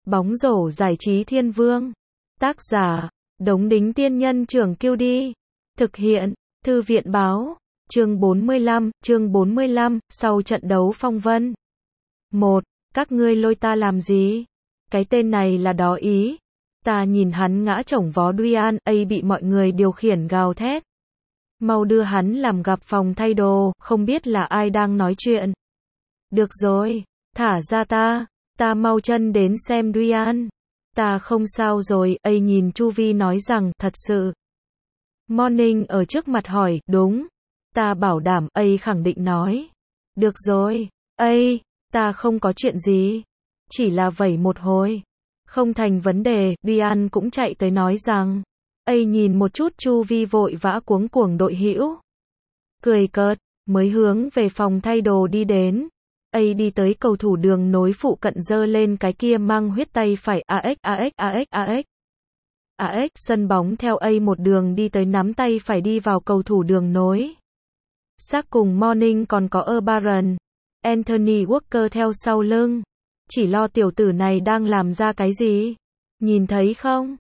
Bóng rổ giải trí thiên vương. Tác giả, Đống Đính Tiên Nhân Trưởng Kiêu Đi. Thực hiện, Thư viện Báo. Chương 45, sau trận đấu phong vân. 1. Các ngươi lôi ta làm gì? Cái tên này là đó ý. Ta nhìn hắn ngã chổng vó Duyan, bị mọi người điều khiển gào thét. Mau đưa hắn làm gặp phòng thay đồ, không biết là ai đang nói chuyện. Được rồi, thả ra ta mau chân đến xem Duyan. Ta không sao rồi, nhìn Chu Vi nói rằng, thật sự. Morning ở trước mặt hỏi, đúng. Ta bảo đảm, khẳng định nói. Được rồi, ta không có chuyện gì. Chỉ là vẩy một hồi. Không thành vấn đề, Duyan cũng chạy tới nói rằng. Nhìn một chút Chu Vi vội vã cuống cuồng đội hữu. Cười cợt, mới hướng về phòng thay đồ đi đến. Đi tới cầu thủ đường nối phụ cận giơ lên cái kia mang huyết tay phải AX, sân bóng theo một đường đi tới nắm tay phải đi vào cầu thủ đường nối. Xác cùng Morning còn có Barron, Anthony Walker theo sau lưng. Chỉ lo tiểu tử này đang làm ra cái gì? Nhìn thấy không?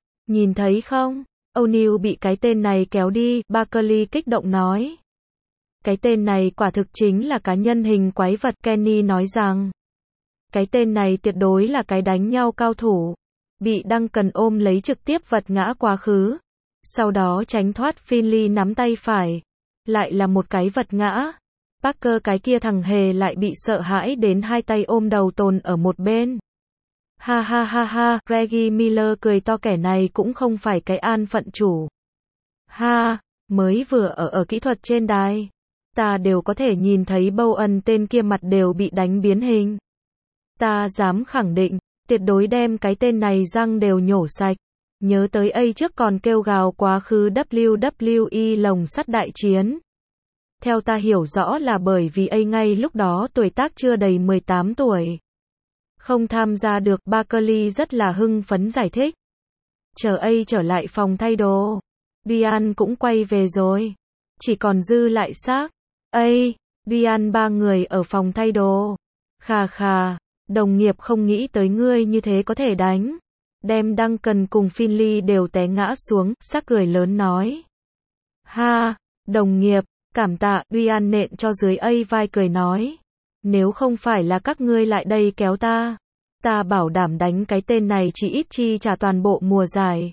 O'Neal bị cái tên này kéo đi, Barkley kích động nói. Cái tên này quả thực chính là cá nhân hình quái vật, Kenny nói rằng. Cái tên này tuyệt đối là cái đánh nhau cao thủ. Bị Duncan ôm lấy trực tiếp vật ngã quá khứ. Sau đó tránh thoát Finley nắm tay phải. Lại là một cái vật ngã. Parker cái kia thằng hề lại bị sợ hãi đến hai tay ôm đầu tồn ở một bên. Ha ha ha ha, Reggie Miller cười to, kẻ này cũng không phải cái an phận chủ. Ha, mới vừa ở kỹ thuật trên đài. Ta đều có thể nhìn thấy Bowen tên kia mặt đều bị đánh biến hình. Ta dám khẳng định, tuyệt đối đem cái tên này răng đều nhổ sạch. Nhớ tới trước còn kêu gào quá khứ WWE lồng sắt đại chiến. Theo ta hiểu rõ là bởi vì ngay lúc đó tuổi tác chưa đầy 18 tuổi. Không tham gia được, Barkley rất là hưng phấn giải thích. Chờ trở lại phòng thay đồ. Duyan cũng quay về rồi. Chỉ còn dư lại xác. Duyan ba người ở phòng thay đồ. Khà, đồng nghiệp không nghĩ tới ngươi như thế có thể đánh. Đem Duncan cùng Finley đều té ngã xuống, xác cười lớn nói. Ha, đồng nghiệp, cảm tạ, Duyan nện cho dưới vai cười nói. Nếu không phải là các ngươi lại đây kéo ta bảo đảm đánh cái tên này chỉ ít chi trả toàn bộ mùa giải.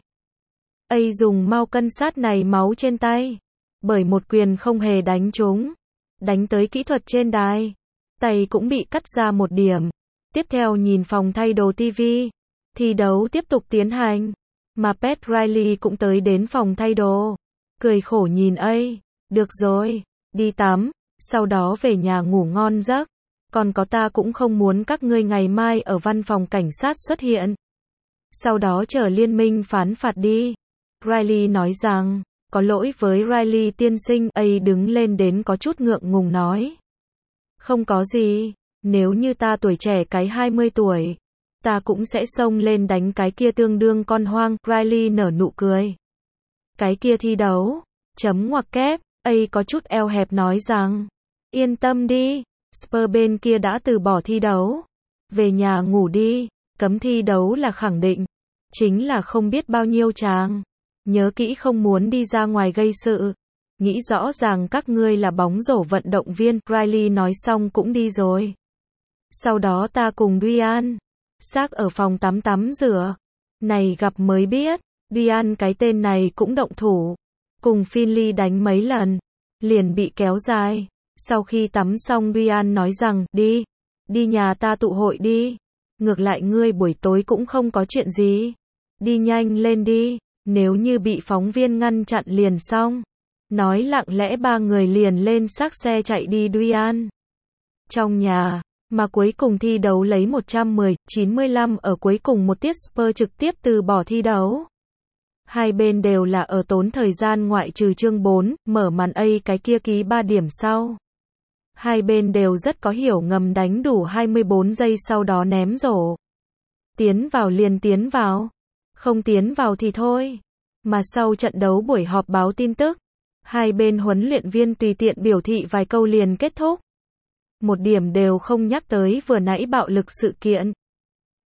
Dùng mau cân sát này máu trên tay. Bởi một quyền không hề đánh trúng. Đánh tới kỹ thuật trên đài. Tay cũng bị cắt ra một điểm. Tiếp theo nhìn phòng thay đồ TV. Thi đấu tiếp tục tiến hành. Mà Pat Riley cũng tới đến phòng thay đồ. Cười khổ nhìn được rồi, đi tắm, sau đó về nhà ngủ ngon giấc. Còn có ta cũng không muốn các ngươi ngày mai ở văn phòng cảnh sát xuất hiện. Sau đó chờ liên minh phán phạt đi. Riley nói rằng, có lỗi với Riley tiên sinh, đứng lên đến có chút ngượng ngùng nói. Không có gì, nếu như ta tuổi trẻ cái 20 tuổi, ta cũng sẽ xông lên đánh cái kia tương đương con hoang, Riley nở nụ cười. Cái kia thi đấu, chấm ngoặc kép, có chút eo hẹp nói rằng, yên tâm đi, Spurs bên kia đã từ bỏ thi đấu. Về nhà ngủ đi, cấm thi đấu là khẳng định. Chính là không biết bao nhiêu chàng. Nhớ kỹ không muốn đi ra ngoài gây sự. Nghĩ rõ ràng các ngươi là bóng rổ vận động viên, Riley nói xong cũng đi rồi. Sau đó ta cùng Duyan, xác ở phòng tắm rửa. Này gặp mới biết, Duyan cái tên này cũng động thủ. Cùng Finley đánh mấy lần, liền bị kéo dài. Sau khi tắm xong Duyan nói rằng, đi nhà ta tụ hội đi. Ngược lại ngươi buổi tối cũng không có chuyện gì. Đi nhanh lên đi, nếu như bị phóng viên ngăn chặn liền xong. Nói lặng lẽ ba người liền lên xác xe chạy đi Duyan. Trong nhà, mà cuối cùng thi đấu lấy 110-95 ở cuối cùng một tiết Spurs trực tiếp từ bỏ thi đấu. Hai bên đều là ở tốn thời gian ngoại trừ chương 4, mở màn cái kia ký 3 điểm sau. Hai bên đều rất có hiểu ngầm đánh đủ 24 giây sau đó ném rổ. Tiến vào liền tiến vào. Không tiến vào thì thôi. Mà sau trận đấu buổi họp báo tin tức, hai bên huấn luyện viên tùy tiện biểu thị vài câu liền kết thúc. Một điểm đều không nhắc tới vừa nãy bạo lực sự kiện.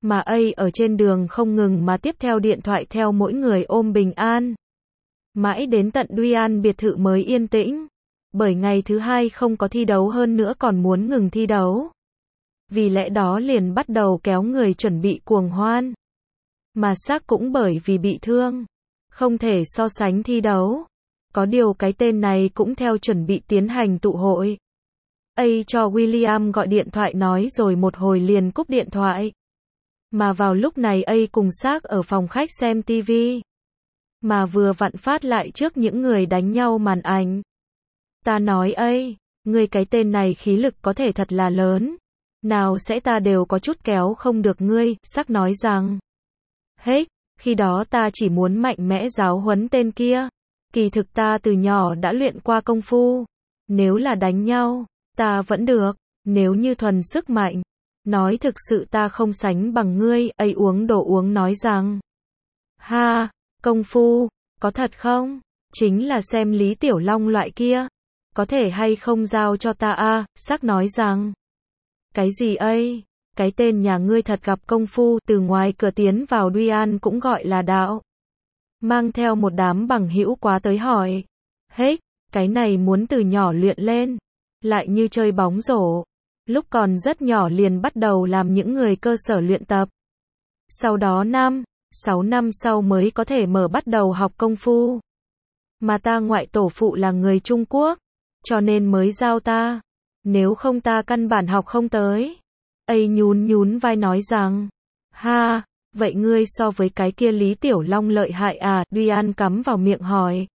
Mà ở trên đường không ngừng mà tiếp theo điện thoại theo mỗi người ôm bình an. Mãi đến tận Duyan biệt thự mới yên tĩnh. Bởi ngày thứ hai không có thi đấu hơn nữa còn muốn ngừng thi đấu. Vì lẽ đó liền bắt đầu kéo người chuẩn bị cuồng hoan. Mà Shaq cũng bởi vì bị thương. Không thể so sánh thi đấu. Có điều cái tên này cũng theo chuẩn bị tiến hành tụ hội. Cho William gọi điện thoại nói rồi một hồi liền cúp điện thoại. Mà vào lúc này cùng Shaq ở phòng khách xem TV. Mà vừa vặn phát lại trước những người đánh nhau màn ảnh. Ta nói ngươi cái tên này khí lực có thể thật là lớn. Nào sẽ ta đều có chút kéo không được ngươi, Shaq nói rằng. Khi đó ta chỉ muốn mạnh mẽ giáo huấn tên kia. Kỳ thực ta từ nhỏ đã luyện qua công phu. Nếu là đánh nhau, ta vẫn được. Nếu như thuần sức mạnh, nói thực sự ta không sánh bằng ngươi. Uống đồ uống nói rằng. Ha, công phu, có thật không? Chính là xem Lý Tiểu Long loại kia. Có thể hay không giao cho ta Shaq nói rằng. Cái gì Cái tên nhà ngươi thật gặp công phu. Từ ngoài cửa tiến vào Duyan cũng gọi là đạo. Mang theo một đám bằng hữu quá tới hỏi. Cái này muốn từ nhỏ luyện lên. Lại như chơi bóng rổ. Lúc còn rất nhỏ liền bắt đầu làm những người cơ sở luyện tập. Sau đó 6 năm sau mới có thể bắt đầu học công phu. Mà ta ngoại tổ phụ là người Trung Quốc. Cho nên mới giao ta. Nếu không ta căn bản học không tới. Nhún vai nói rằng. Ha, vậy ngươi so với cái kia Lý Tiểu Long lợi hại à? Duyan cắm vào miệng hỏi.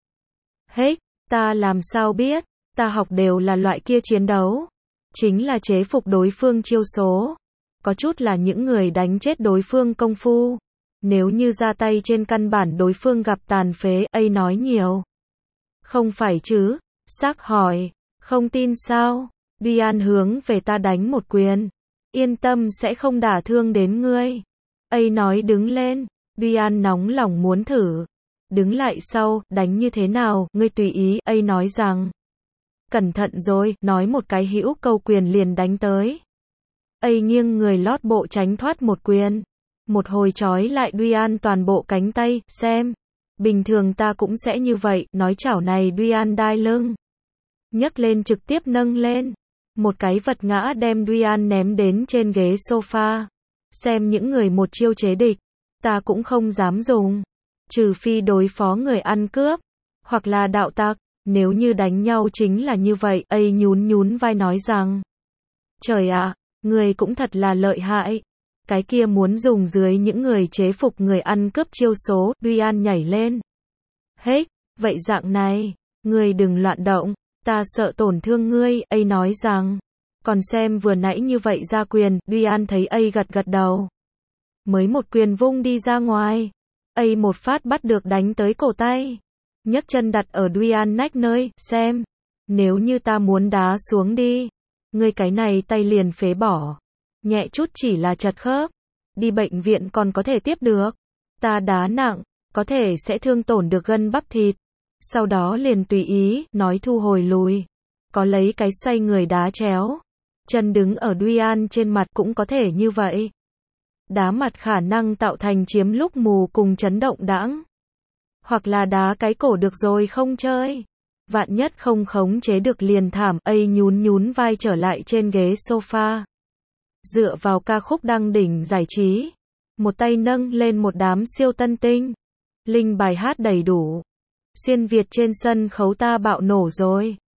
Ta làm sao biết, ta học đều là loại kia chiến đấu. Chính là chế phục đối phương chiêu số. Có chút là những người đánh chết đối phương công phu. Nếu như ra tay trên căn bản đối phương gặp tàn phế. Nói nhiều. Không phải chứ? Shaq hỏi. Không tin sao? Duyan hướng về ta đánh một quyền. Yên tâm sẽ không đả thương đến ngươi. Nói đứng lên. Duyan nóng lòng muốn thử. Đứng lại sau, đánh như thế nào, ngươi tùy ý. Nói rằng. Cẩn thận rồi, nói một cái hữu câu quyền liền đánh tới. Nghiêng người lót bộ tránh thoát một quyền. Một hồi trói lại Duyan toàn bộ cánh tay, xem. Bình thường ta cũng sẽ như vậy, nói chảo này Duyan đai lưng. Nhấc lên trực tiếp nâng lên. Một cái vật ngã đem Duyan ném đến trên ghế sofa. Xem những người một chiêu chế địch. Ta cũng không dám dùng. Trừ phi đối phó người ăn cướp. Hoặc là đạo tặc. Nếu như đánh nhau chính là như vậy. Nhún vai nói rằng. Trời ạ, người cũng thật là lợi hại. Cái kia muốn dùng dưới những người chế phục người ăn cướp chiêu số. Duyan nhảy lên. Vậy dạng này. Người đừng loạn động. Ta sợ tổn thương ngươi. Nói rằng. Còn xem vừa nãy như vậy ra quyền. Duyan thấy gật đầu. Mới một quyền vung đi ra ngoài. Một phát bắt được đánh tới cổ tay. Nhấc chân đặt ở Duyan nách nơi. Xem. Nếu như ta muốn đá xuống đi. Ngươi cái này tay liền phế bỏ. Nhẹ chút chỉ là chật khớp. Đi bệnh viện còn có thể tiếp được. Ta đá nặng. Có thể sẽ thương tổn được gân bắp thịt. Sau đó liền tùy ý, nói thu hồi lùi. Có lấy cái xoay người đá chéo. Chân đứng ở Duyan trên mặt cũng có thể như vậy. Đá mặt khả năng tạo thành chiếm lúc mù cùng chấn động đãng. Hoặc là đá cái cổ được rồi không chơi. Vạn nhất không khống chế được liền thảm. Nhún vai trở lại trên ghế sofa. Dựa vào ca khúc đăng đỉnh giải trí. Một tay nâng lên một đám siêu tân tinh. Linh bài hát đầy đủ. Xuyên Việt trên sân khấu ta bạo nổ rồi.